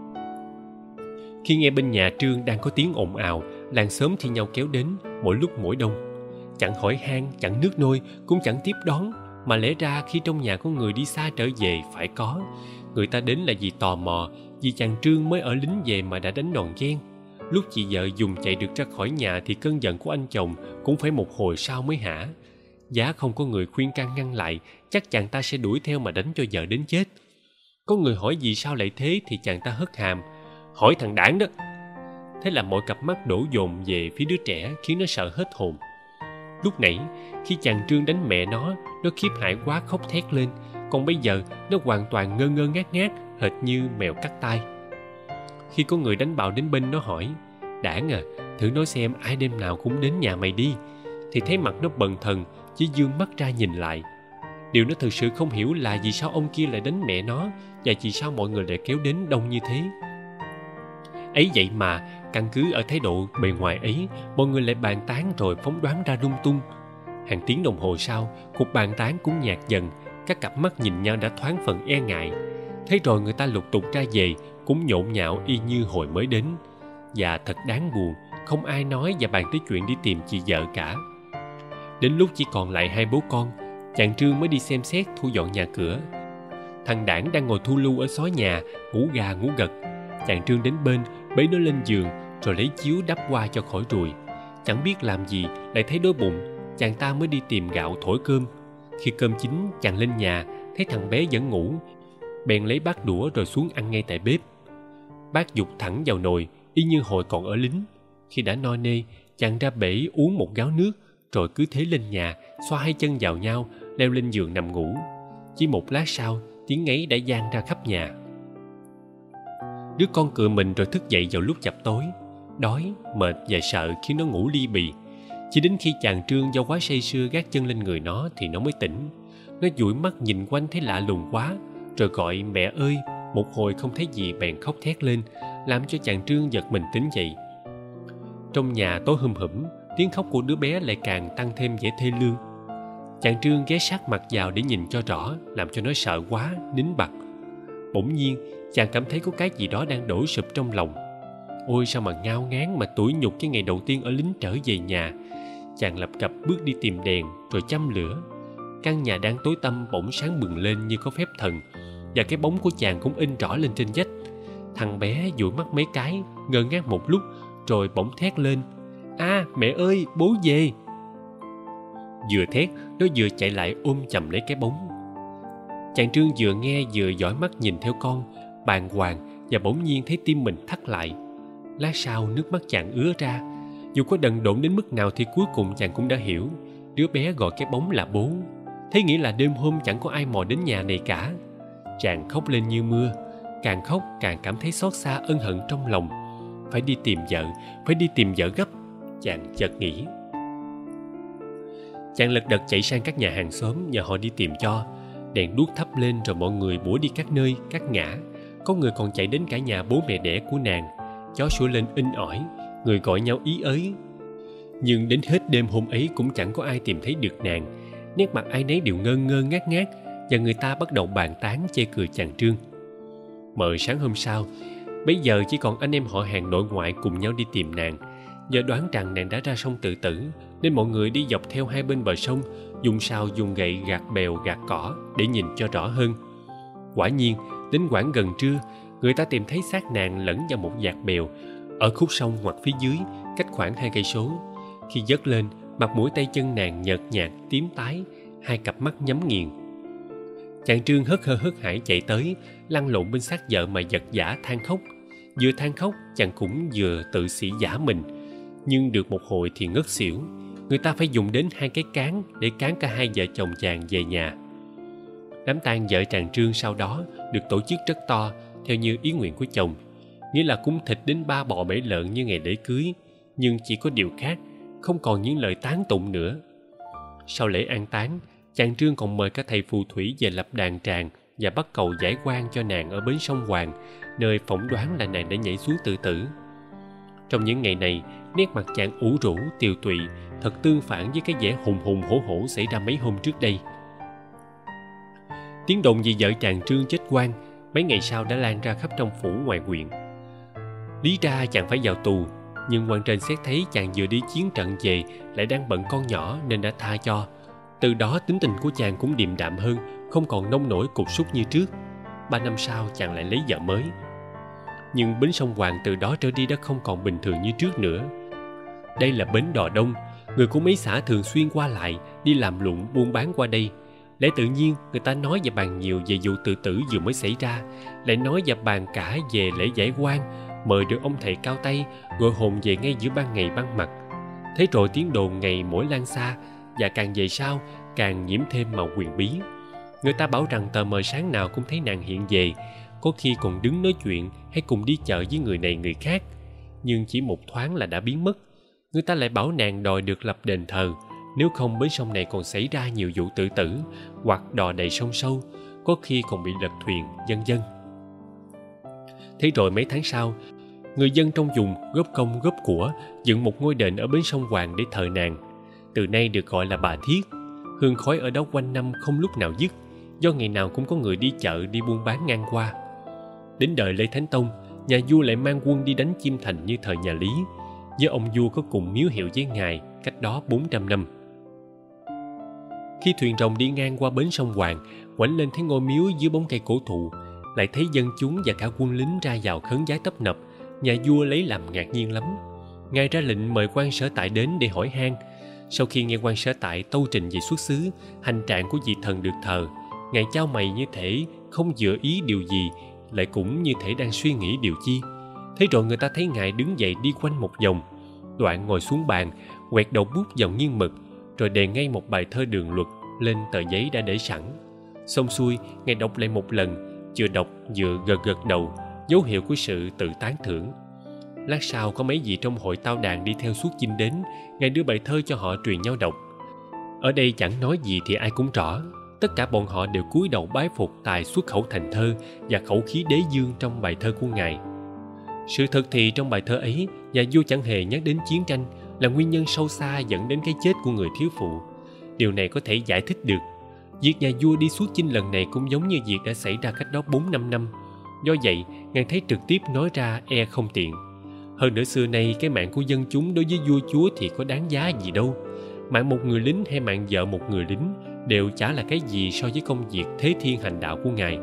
Speaker 1: Khi nghe bên nhà Trương đang có tiếng ồn ào, làng xóm thi nhau kéo đến, mỗi lúc mỗi đông. Chẳng hỏi han, chẳng nước nôi, cũng chẳng tiếp đón, mà lẽ ra khi trong nhà có người đi xa trở về phải có. Người ta đến là vì tò mò, vì chàng Trương mới ở lính về mà đã đánh đòn ghen. Lúc chị vợ dùng chạy được ra khỏi nhà thì cơn giận của anh chồng cũng phải một hồi sau mới hả. Giá không có người khuyên can ngăn lại, chắc chàng ta sẽ đuổi theo mà đánh cho vợ đến chết. Có người hỏi vì sao lại thế thì chàng ta hất hàm: hỏi thằng Đảng đó. Thế là mọi cặp mắt đổ dồn về phía đứa trẻ, khiến nó sợ hết hồn. Lúc nãy khi chàng Trương đánh mẹ nó khiếp hãi quá khóc thét lên, còn bây giờ nó hoàn toàn ngơ ngơ ngác ngác, hệt như mèo cắt tai. Khi có người đánh bạo đến bên nó hỏi: Đảng à, thử nói xem ai đêm nào cũng đến nhà mày đi, thì thấy mặt nó bần thần, chỉ dương mắt ra nhìn lại. Điều nó thực sự không hiểu là vì sao ông kia lại đánh mẹ nó, và vì sao mọi người lại kéo đến đông như thế. Ấy vậy mà căn cứ ở thái độ bề ngoài ấy, mọi người lại bàn tán rồi phóng đoán ra lung tung. Hàng tiếng đồng hồ sau, cuộc bàn tán cũng nhạt dần, các cặp mắt nhìn nhau đã thoáng phần e ngại. Thế rồi người ta lục tục ra về, cũng nhộn nhạo y như hồi mới đến. Và thật đáng buồn, không ai nói và bàn tới chuyện đi tìm chị vợ cả. Đến lúc chỉ còn lại hai bố con, chàng Trương mới đi xem xét thu dọn nhà cửa. Thằng Đảng đang ngồi thu lu ở xó nhà, ngủ gà ngủ gật. Chàng Trương đến bên, bế nó lên giường, rồi lấy chiếu đắp qua cho khỏi ruồi. Chẳng biết làm gì, lại thấy đói bụng, chàng ta mới đi tìm gạo thổi cơm. Khi cơm chín, chàng lên nhà, thấy thằng bé vẫn ngủ, bèn lấy bát đũa rồi xuống ăn ngay tại bếp. Bát dục thẳng vào nồi, y như hồi còn ở lính. Khi đã no nê, chàng ra bể uống một gáo nước, rồi cứ thế lên nhà, xoa hai chân vào nhau, leo lên giường nằm ngủ. Chỉ một lát sau, tiếng ngáy đã vang ra khắp nhà. Đứa con cựa mình rồi thức dậy vào lúc chập tối. Đói, mệt và sợ khiến nó ngủ li bì. Chỉ đến khi chàng Trương do quá say sưa gác chân lên người nó thì nó mới tỉnh. Nó dụi mắt nhìn quanh thấy lạ lùng quá, rồi gọi mẹ ơi. Một hồi không thấy gì bèn khóc thét lên, làm cho chàng Trương giật mình tỉnh dậy. Trong nhà tối hum hủm, tiếng khóc của đứa bé lại càng tăng thêm vẻ thê lương. Chàng Trương ghé sát mặt vào để nhìn cho rõ, làm cho nó sợ quá, nín bặt. Bỗng nhiên, chàng cảm thấy có cái gì đó đang đổ sụp trong lòng. Ôi sao mà ngao ngán mà tủi nhục cái ngày đầu tiên ở lính trở về nhà. Chàng lập cập bước đi tìm đèn rồi châm lửa. Căn nhà đang tối tăm bỗng sáng bừng lên như có phép thần, và cái bóng của chàng cũng in rõ lên trên vách. Thằng bé dụi mắt mấy cái, ngơ ngác một lúc, rồi bỗng thét lên: "A, mẹ ơi, bố về!" Vừa thét, nó vừa chạy lại ôm chầm lấy cái bóng. Chàng Trương vừa nghe vừa dõi mắt nhìn theo con, bàng hoàng, và bỗng nhiên thấy tim mình thắt lại. Lát sau nước mắt chàng ứa ra. Dù có đần độn đến mức nào thì cuối cùng chàng cũng đã hiểu. Đứa bé gọi cái bóng là bố. Thế nghĩa là đêm hôm chẳng có ai mò đến nhà này cả. Chàng khóc lên như mưa. Càng khóc càng cảm thấy xót xa ân hận trong lòng. Phải đi tìm vợ gấp, chàng chợt nghĩ. Chàng lật đật chạy sang các nhà hàng xóm nhờ họ đi tìm cho. Đèn đuốc thắp lên rồi mọi người bủa đi các nơi, các ngã. Có người còn chạy đến cả nhà bố mẹ đẻ của nàng. Chó sủa lên inh ỏi, người gọi nhau ý ới. Nhưng đến hết đêm hôm ấy cũng chẳng có ai tìm thấy được nàng. Nét mặt ai nấy đều ngơ ngơ ngác ngác, và người ta bắt đầu bàn tán chê cười chàng Trương. Mờ sáng hôm sau, bấy giờ chỉ còn anh em họ hàng nội ngoại cùng nhau đi tìm nàng. Do đoán rằng nàng đã ra sông tự tử, nên mọi người đi dọc theo hai bên bờ sông, dùng sao dùng gậy gạt bèo gạt cỏ để nhìn cho rõ hơn. Quả nhiên, đến khoảng gần trưa, người ta tìm thấy xác nàng lẫn vào một vạt bèo ở khúc sông ngoặt phía dưới, cách khoảng 2 cây số. Khi vớt lên, mặt mũi tay chân nàng nhợt nhạt, tím tái, hai cặp mắt nhắm nghiền. Chàng Trương hớt hơ hớt hải chạy tới, lăn lộn bên xác vợ mà giật giã than khóc. Vừa than khóc, chàng cũng vừa tự sỉ vả mình. Nhưng được một hồi thì ngất xỉu. Người ta phải dùng đến 2 cái cán để cán cả hai vợ chồng chàng về nhà. Đám tang vợ chàng Trương sau đó được tổ chức rất to, theo như ý nguyện của chồng, nghĩa là cúng thịt đến 3 bò 7 lợn như ngày lễ cưới. Nhưng chỉ có điều khác, không còn những lời tán tụng nữa. Sau lễ an táng, chàng Trương còn mời các thầy phù thủy về lập đàn tràng và bắt cầu giải oan cho nàng ở bến sông Hoàng, nơi phỏng đoán là nàng đã nhảy xuống tự tử. Trong những ngày này, nét mặt chàng ủ rũ, tiều tụy, thật tương phản với cái vẻ hùng hùng hổ hổ xảy ra mấy hôm trước đây. Tiếng đồn về vợ chàng Trương chết oan mấy ngày sau đã lan ra khắp trong phủ ngoài huyện. Lý ra chàng phải vào tù, nhưng quan trên xét thấy chàng vừa đi chiến trận về lại đang bận con nhỏ nên đã tha cho. Từ đó tính tình của chàng cũng điềm đạm hơn, không còn nông nổi cục súc như trước. 3 năm sau chàng lại lấy vợ mới. Nhưng bến sông Hoàng từ đó trở đi đã không còn bình thường như trước nữa. Đây là bến đò đông, người của mấy xã thường xuyên qua lại, đi làm lụng buôn bán qua đây. Lẽ tự nhiên người ta nói và bàn nhiều về vụ tự tử vừa mới xảy ra, lại nói và bàn cả về lễ giải oan, mời được ông thầy cao tay gọi hồn về ngay giữa ban ngày ban mặt. Thế rồi tiếng đồn ngày mỗi lan xa, và càng về sau càng nhiễm thêm màu huyền bí. Người ta bảo rằng tờ mờ sáng nào cũng thấy nàng hiện về, có khi còn đứng nói chuyện hay cùng đi chợ với người này người khác. Nhưng chỉ một thoáng là đã biến mất. Người ta lại bảo nàng đòi được lập đền thờ, nếu không bến sông này còn xảy ra nhiều vụ tự tử, hoặc đò đầy sông sâu, có khi còn bị lật thuyền, vân vân. Thế rồi mấy tháng sau, người dân trong vùng góp công góp của dựng một ngôi đền ở bến sông Hoàng để thờ nàng. Từ nay được gọi là Bà Thiết. Hương khói ở đó quanh năm không lúc nào dứt, do ngày nào cũng có người đi chợ đi buôn bán ngang qua. Đến đời Lê Thánh Tông, nhà vua lại mang quân đi đánh Chiêm Thành như thời nhà Lý, với ông vua có cùng miếu hiệu với ngài cách đó 400 năm. Khi thuyền rồng đi ngang qua bến sông Hoàng, ngoảnh lên thấy ngôi miếu dưới bóng cây cổ thụ, lại thấy dân chúng và cả quân lính ra vào khấn vái tấp nập. Nhà vua lấy làm ngạc nhiên lắm. Ngài ra lệnh mời quan sở tại đến để hỏi han. Sau khi nghe quan sở tại tâu trình về xuất xứ, hành trạng của vị thần được thờ, ngài chau mày như thể không dự ý điều gì, lại cũng như thể đang suy nghĩ điều chi. Thế rồi người ta thấy ngài đứng dậy đi quanh một vòng, đoạn ngồi xuống bàn, quẹt đầu bút vào nghiêng mực, rồi đề ngay một bài thơ đường luật lên tờ giấy đã để sẵn. Xong xuôi, ngài đọc lại một lần, vừa đọc vừa gật gật đầu, dấu hiệu của sự tự tán thưởng. Lát sau có mấy vị trong hội tao đàn đi theo suốt chinh đến, ngài đưa bài thơ cho họ truyền nhau đọc. Ở đây chẳng nói gì thì ai cũng rõ, tất cả bọn họ đều cúi đầu bái phục tài xuất khẩu thành thơ và khẩu khí đế dương trong bài thơ của ngài. Sự thật thì trong bài thơ ấy, nhà vua chẳng hề nhắc đến chiến tranh là nguyên nhân sâu xa dẫn đến cái chết của người thiếu phụ. Điều này có thể giải thích được. Việc nhà vua đi xuất chinh lần này cũng giống như việc đã xảy ra cách đó 4-5 năm. Do vậy, ngài thấy trực tiếp nói ra e không tiện. Hơn nữa xưa nay cái mạng của dân chúng đối với vua chúa thì có đáng giá gì đâu. Mạng một người lính hay mạng vợ một người lính đều chả là cái gì so với công việc thế thiên hành đạo của ngài.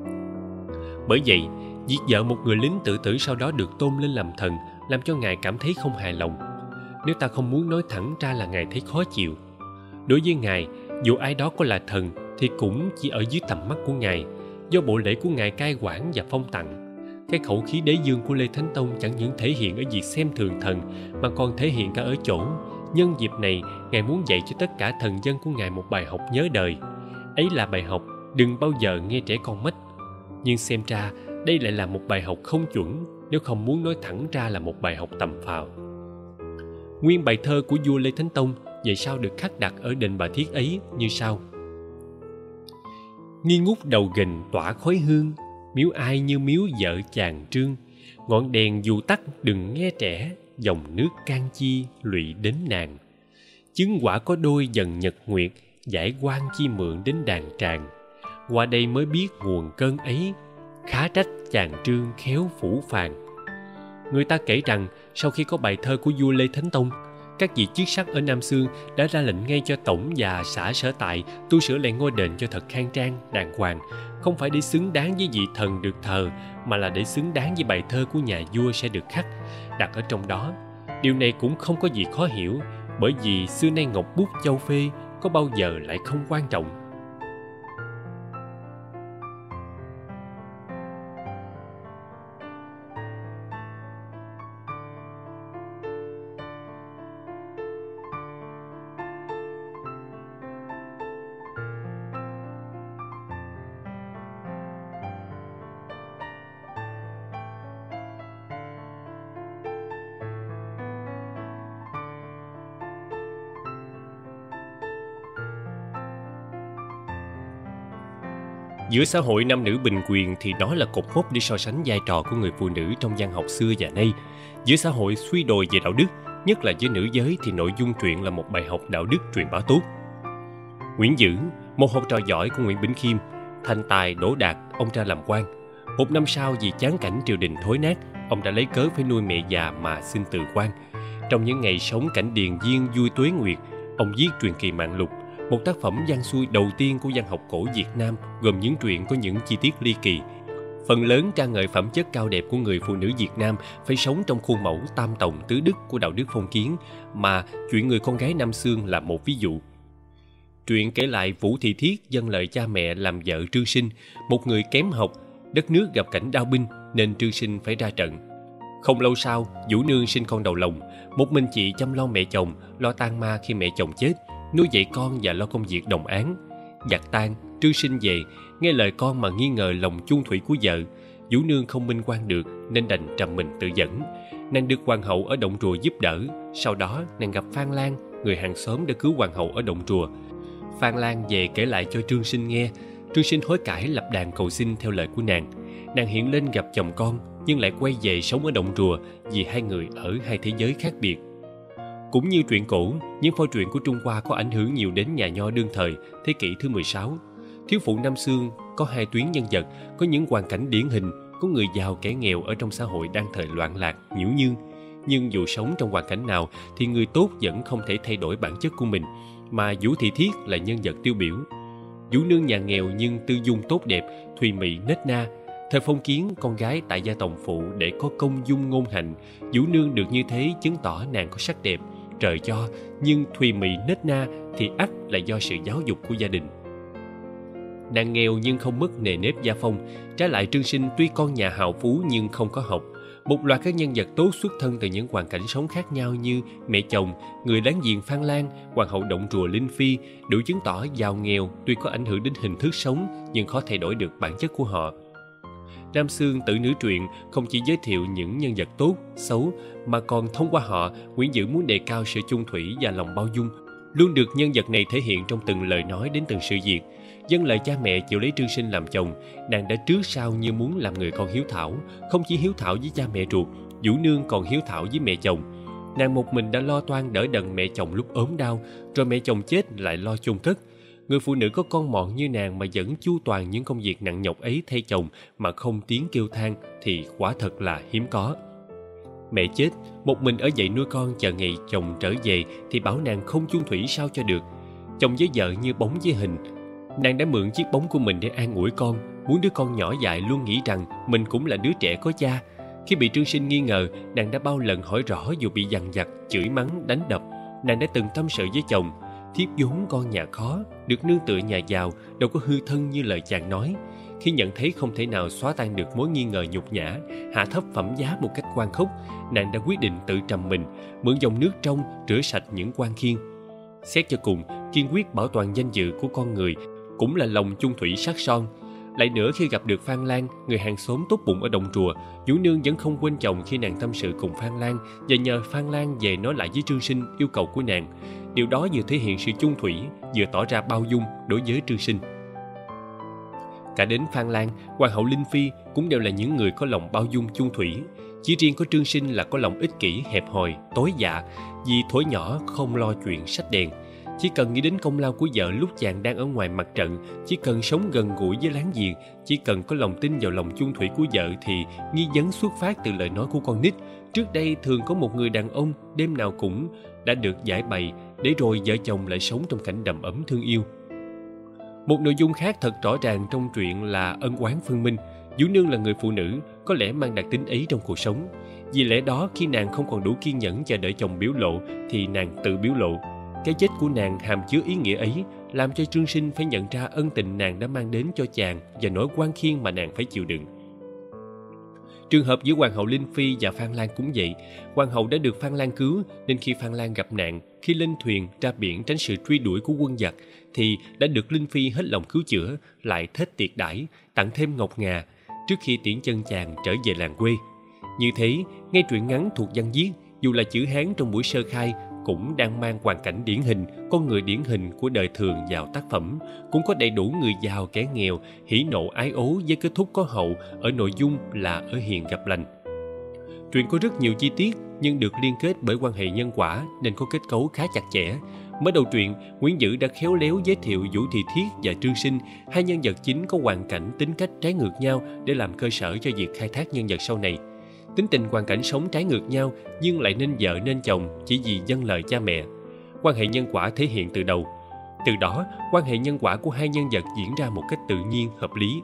Speaker 1: Bởi vậy, việc vợ một người lính tự tử sau đó được tôn lên làm thần làm cho ngài cảm thấy không hài lòng. Nếu ta không muốn nói thẳng ra là ngài thấy khó chịu. Đối với ngài, dù ai đó có là thần thì cũng chỉ ở dưới tầm mắt của ngài, do bộ lễ của ngài cai quản và phong tặng. Cái khẩu khí đế dương của Lê Thánh Tông chẳng những thể hiện ở việc xem thường thần, mà còn thể hiện cả ở chỗ nhân dịp này ngài muốn dạy cho tất cả thần dân của ngài một bài học nhớ đời. Ấy là bài học đừng bao giờ nghe trẻ con mách. Nhưng xem ra đây lại là một bài học không chuẩn, nếu không muốn nói thẳng ra là một bài học tầm phào. Nguyên bài thơ của vua Lê Thánh Tông vậy sao được khắc đặt ở đền Bà Thiết ấy như sau: nghi ngút đầu gành tỏa khói hương, miếu ai như miếu vợ chàng Trương. Ngọn đèn dù tắt đừng nghe trẻ, dòng nước can chi lụy đến nàng. Chứng quả có đôi dần nhật nguyệt, giải quan chi mượn đến đàn tràng. Qua đây mới biết nguồn cơn ấy, khá trách chàng Trương khéo phủ phàng. Người ta kể rằng sau khi có bài thơ của vua Lê Thánh Tông, các vị chức sắc ở Nam Xương đã ra lệnh ngay cho tổng và xã sở tại tu sửa lại ngôi đền cho thật khang trang, đàng hoàng, không phải để xứng đáng với vị thần được thờ, mà là để xứng đáng với bài thơ của nhà vua sẽ được khắc đặt ở trong đó. Điều này cũng không có gì khó hiểu, bởi vì xưa nay ngọc bút châu phê có bao giờ lại không quan trọng. Giữa xã hội nam nữ bình quyền thì đó là cột mốc để so sánh vai trò của người phụ nữ trong văn học xưa và nay. Giữa xã hội suy đồi về đạo đức, nhất là với nữ giới, thì nội dung truyện là một bài học đạo đức truyền bá tốt. Nguyễn Dữ, một học trò giỏi của Nguyễn Bỉnh Khiêm, thành tài đỗ đạt, ông ra làm quan. Một năm sau, vì chán cảnh triều đình thối nát, ông đã lấy cớ phải nuôi mẹ già mà xin từ quan. Trong những ngày sống cảnh điền viên vui tuế nguyệt, ông viết truyền kỳ Mạng Lục, một tác phẩm văn xuôi đầu tiên của văn học cổ Việt Nam, gồm những truyện có những chi tiết ly kỳ. Phần lớn ca ngợi phẩm chất cao đẹp của người phụ nữ Việt Nam phải sống trong khuôn mẫu tam tòng tứ đức của đạo đức phong kiến, mà chuyện người con gái Nam Xương là một ví dụ. Truyện kể lại Vũ Thị Thiết dâng lời cha mẹ làm vợ Trương Sinh, một người kém học, đất nước gặp cảnh đao binh nên Trương Sinh phải ra trận. Không lâu sau, Vũ Nương sinh con đầu lòng, một mình chị chăm lo mẹ chồng, lo tang ma khi mẹ chồng chết, nuôi dạy con và lo công việc đồng áng. Giặc tan, Trương Sinh về, nghe lời con mà nghi ngờ lòng chung thủy của vợ. Vũ Nương không minh oan được nên đành trầm mình tự dẫn. Nàng được hoàng hậu ở động rùa giúp đỡ. Sau đó nàng gặp Phan Lan, người hàng xóm đã cứu hoàng hậu ở động rùa. Phan Lan về kể lại cho Trương Sinh nghe. Trương Sinh hối cải lập đàn cầu xin theo lời của nàng. Nàng hiện lên gặp chồng con, nhưng lại quay về sống ở động rùa vì hai người ở hai thế giới khác biệt. Cũng như truyện cổ, những phôi truyện của Trung Hoa có ảnh hưởng nhiều đến nhà nho đương thời, thế kỷ thứ 16. Thiếu phụ Nam Xương có hai tuyến nhân vật, có những hoàn cảnh điển hình, có người giàu kẻ nghèo ở trong xã hội đang thời loạn lạc, nhiễu nhương. Nhưng dù sống trong hoàn cảnh nào thì người tốt vẫn không thể thay đổi bản chất của mình, mà Vũ Thị Thiết là nhân vật tiêu biểu. Vũ Nương nhà nghèo nhưng tư dung tốt đẹp, thùy mị nết na. Thời phong kiến, con gái tại gia tòng phụ để có công dung ngôn hạnh. Vũ Nương được như thế chứng tỏ nàng có sắc đẹp, trời cho, nhưng thùy mị nết na thì ắt là do sự giáo dục của gia đình. Nàng nghèo nhưng không mất nề nếp gia phong. Trái lại, Trương Sinh tuy con nhà hào phú nhưng không có học. Một loạt các nhân vật tốt xuất thân từ những hoàn cảnh sống khác nhau như mẹ chồng, người láng giềng Phan Lan, hoàng hậu động rùa Linh Phi, đủ chứng tỏ giàu nghèo tuy có ảnh hưởng đến hình thức sống nhưng khó thay đổi được bản chất của họ. Nam Xương tử nữ truyện không chỉ giới thiệu những nhân vật tốt, xấu, mà còn thông qua họ, Nguyễn Dữ muốn đề cao sự chung thủy và lòng bao dung, luôn được nhân vật này thể hiện trong từng lời nói đến từng sự việc. Dâng lời cha mẹ chịu lấy Trương Sinh làm chồng, nàng đã trước sau như muốn làm người con hiếu thảo, không chỉ hiếu thảo với cha mẹ ruột, Vũ Nương còn hiếu thảo với mẹ chồng. Nàng một mình đã lo toan đỡ đần mẹ chồng lúc ốm đau, rồi mẹ chồng chết lại lo chôn cất. Người phụ nữ có con mọn như nàng mà vẫn chu toàn những công việc nặng nhọc ấy thay chồng mà không tiếng kêu than thì quả thật là hiếm có. Mẹ chết, một mình ở dậy nuôi con chờ ngày chồng trở về thì bảo nàng không chung thủy sao cho được. Chồng với vợ như bóng với hình. Nàng đã mượn chiếc bóng của mình để an ủi con, muốn đứa con nhỏ dại luôn nghĩ rằng mình cũng là đứa trẻ có cha. Khi bị Trương Sinh nghi ngờ, nàng đã bao lần hỏi rõ dù bị dằn vặt, chửi mắng, đánh đập. Nàng đã từng tâm sự với chồng. thiếp vốn con nhà khó, được nương tựa nhà giàu, đâu có hư thân như lời chàng nói. Khi nhận thấy không thể nào xóa tan được mối nghi ngờ nhục nhã, hạ thấp phẩm giá một cách oan khốc, nàng đã quyết định tự trầm mình, mượn dòng nước trong rửa sạch những quan khiên. Xét cho cùng, kiên quyết bảo toàn danh dự của con người cũng là lòng chung thủy sắc son. Lại nữa, khi gặp được Phan Lan, người hàng xóm tốt bụng ở Đồng Trùa, Vũ Nương vẫn không quên chồng khi nàng tâm sự cùng Phan Lan và nhờ Phan Lan về nói lại với Trương Sinh yêu cầu của nàng. Điều đó vừa thể hiện sự chung thủy, vừa tỏ ra bao dung đối với Trương Sinh. Cả đến Phan Lan, Hoàng hậu Linh Phi cũng đều là những người có lòng bao dung chung thủy. Chỉ riêng có Trương Sinh là có lòng ích kỷ, hẹp hòi, tối dạ, vì thổi nhỏ không lo chuyện sách đèn. Chỉ cần nghĩ đến công lao của vợ lúc chàng đang ở ngoài mặt trận, chỉ cần sống gần gũi với láng giềng, chỉ cần có lòng tin vào lòng chung thủy của vợ thì nghi vấn xuất phát từ lời nói của con nít. Trước đây thường có một người đàn ông đêm nào cũng đã được giải bày, để rồi vợ chồng lại sống trong cảnh đầm ấm thương yêu. Một nội dung khác thật rõ ràng trong truyện là ân oán phân minh. Vũ Nương là người phụ nữ có lẽ mang đặc tính ấy trong cuộc sống. Vì lẽ đó, khi nàng không còn đủ kiên nhẫn chờ đợi chồng biểu lộ thì nàng tự biểu lộ. Cái chết của nàng hàm chứa ý nghĩa ấy, làm cho Trương Sinh phải nhận ra ân tình nàng đã mang đến cho chàng và nỗi oan khiên mà nàng phải chịu đựng. Trường hợp giữa Hoàng hậu Linh Phi và Phan Lan cũng vậy. Hoàng hậu đã được Phan Lan cứu, nên khi Phan Lan gặp nạn, khi lên thuyền ra biển tránh sự truy đuổi của quân giặc, thì đã được Linh Phi hết lòng cứu chữa, lại thết tiệc đãi, tặng thêm ngọc ngà trước khi tiễn chân chàng trở về làng quê. Như thế, ngay truyện ngắn thuộc văn viết, dù là chữ Hán trong buổi sơ khai, cũng đang mang hoàn cảnh điển hình, con người điển hình của đời thường vào tác phẩm, cũng có đầy đủ người giàu kẻ nghèo, hỉ nộ ái ố với kết thúc có hậu, ở nội dung là ở hiền gặp lành. Truyện có rất nhiều chi tiết nhưng được liên kết bởi quan hệ nhân quả nên có kết cấu khá chặt chẽ. Mới đầu truyện, Nguyễn Dữ đã khéo léo giới thiệu Vũ Thị Thiết và Trương Sinh, hai nhân vật chính có hoàn cảnh tính cách trái ngược nhau để làm cơ sở cho việc khai thác nhân vật sau này. Tính tình hoàn cảnh sống trái ngược nhau nhưng lại nên vợ nên chồng chỉ vì vâng lời cha mẹ. Quan hệ nhân quả thể hiện từ đầu. Từ đó, quan hệ nhân quả của hai nhân vật diễn ra một cách tự nhiên, hợp lý.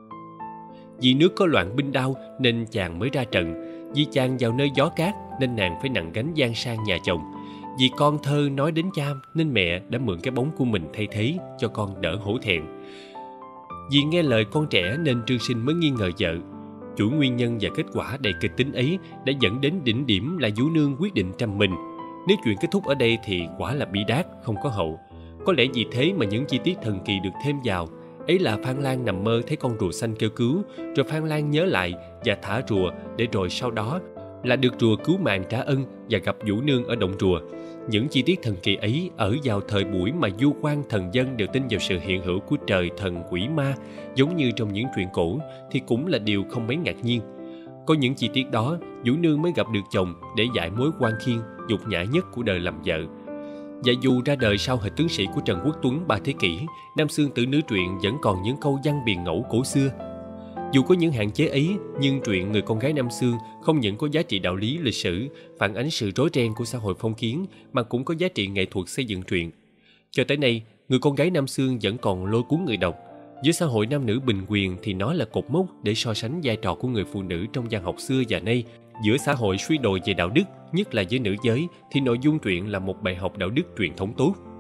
Speaker 1: Vì nước có loạn binh đao nên chàng mới ra trận. Vì chàng vào nơi gió cát nên nàng phải nặng gánh gian sang nhà chồng. Vì con thơ nói đến cha nên mẹ đã mượn cái bóng của mình thay thế cho con đỡ hổ thẹn. Vì nghe lời con trẻ nên Trương Sinh mới nghi ngờ vợ. Chuỗi nguyên nhân và kết quả đầy kịch tính ấy đã dẫn đến đỉnh điểm là Vũ Nương quyết định trầm mình. Nếu chuyện kết thúc ở đây thì quả là bi đát, không có hậu. Có lẽ vì thế mà những chi tiết thần kỳ được thêm vào. Ấy là Phan Lan nằm mơ thấy con rùa xanh kêu cứu, rồi Phan Lan nhớ lại và thả rùa, để rồi sau đó là được rùa cứu mạng trả ân và gặp Vũ Nương ở động rùa. Những chi tiết thần kỳ ấy ở vào thời buổi mà vua quan thần dân đều tin vào sự hiện hữu của trời thần quỷ ma, giống như trong những truyện cổ, thì cũng là điều không mấy ngạc nhiên. Có những chi tiết đó, Vũ Nương mới gặp được chồng để giải mối oan khiên nhục nhã nhất của đời làm vợ. Và dù ra đời sau hệ tướng sĩ của Trần Quốc Tuấn 3 thế kỷ, Nam Xương Tử Nữ truyện vẫn còn những câu văn biền ngẫu cổ xưa. Dù có những hạn chế ấy, nhưng truyện Người con gái Nam Xương không những có giá trị đạo lý lịch sử, phản ánh sự rối ren của xã hội phong kiến, mà cũng có giá trị nghệ thuật xây dựng truyện. Cho tới nay, Người con gái Nam Xương vẫn còn lôi cuốn người đọc. Giữa xã hội nam nữ bình quyền thì nó là cột mốc để so sánh vai trò của người phụ nữ trong văn học xưa và nay. Giữa xã hội suy đồi về đạo đức, nhất là với nữ giới, thì nội dung truyện là một bài học đạo đức truyền thống tốt.